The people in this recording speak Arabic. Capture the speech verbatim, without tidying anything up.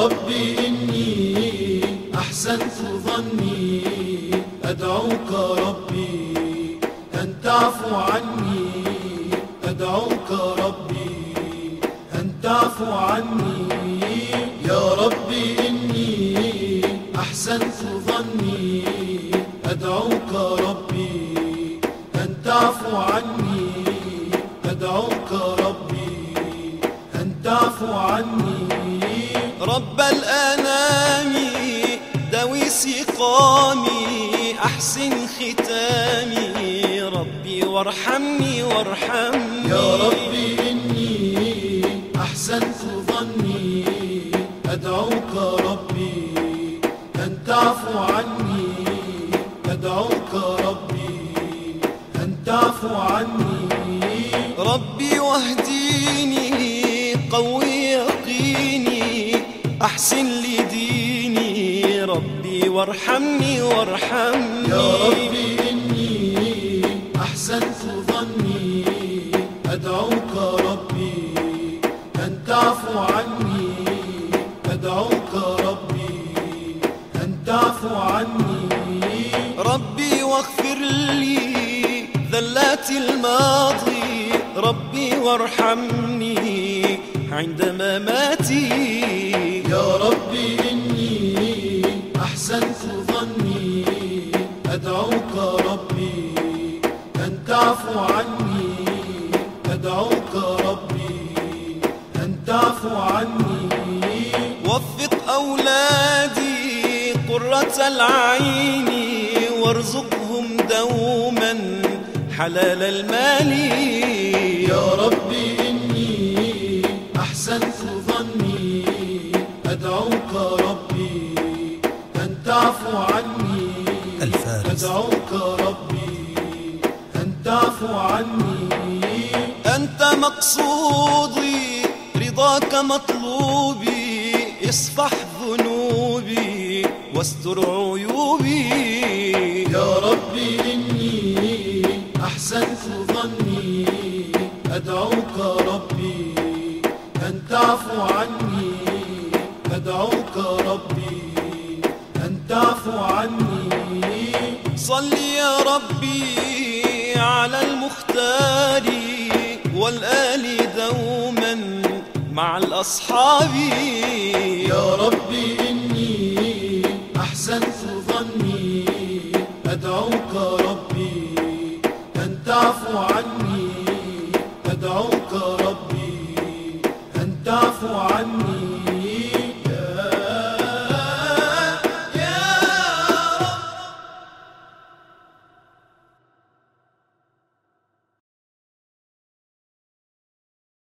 ربي إني أحسنت ظني أدعوك ربي أن تعفو عني، أدعوك ربي أن تعفو عني. يا ربي إني أحسنت ظني أدعوك ربي أن تعفو عني، أدعوك ربي أن تعفو عني. رب الأنام داوي سقامي أحسن ختامي، ربي وارحمني وارحمني. يا ربي إني أحسنت ظني أدعوك ربي أن تعفو عني، أدعوك ربي أن تعفو عني. ربي واهديني قوي يقيني أحسن لديني، ربي وارحمني وارحمني. يا ربي إني أحسنت ظني أدعوك ربي أن تعفو عني، أدعوك ربي أن تعفو عني. ربي واغفر لي ذلات الماضي، ربي وارحمني عند مماتي. يا ربي إني أحسنت ظني أدعوك ربي أن تعفو عني، أدعوك ربي أن تعفو عني. وفق أولادي قرة العين وارزقهم دوما حلال المال. يا ربي إني أحسنت ظني أدعوك ربي أن تعفو عني، الفارس. أدعوك ربي أن تعفو عني. أنت مقصودي رضاك مطلوبي، اصفح ذنوبي واستر عيوبي. يا ربي إني أحسنت ظني أدعوك ربي أن تعفو عني، أدعوك ربي أن تعفو عني. صل يا ربي على المختار والآل دوما مع الأصحاب. يا ربي إني أحسنت ظني أدعوك ربي أن تعفو عني، أدعوك ربي أن تعفو عني.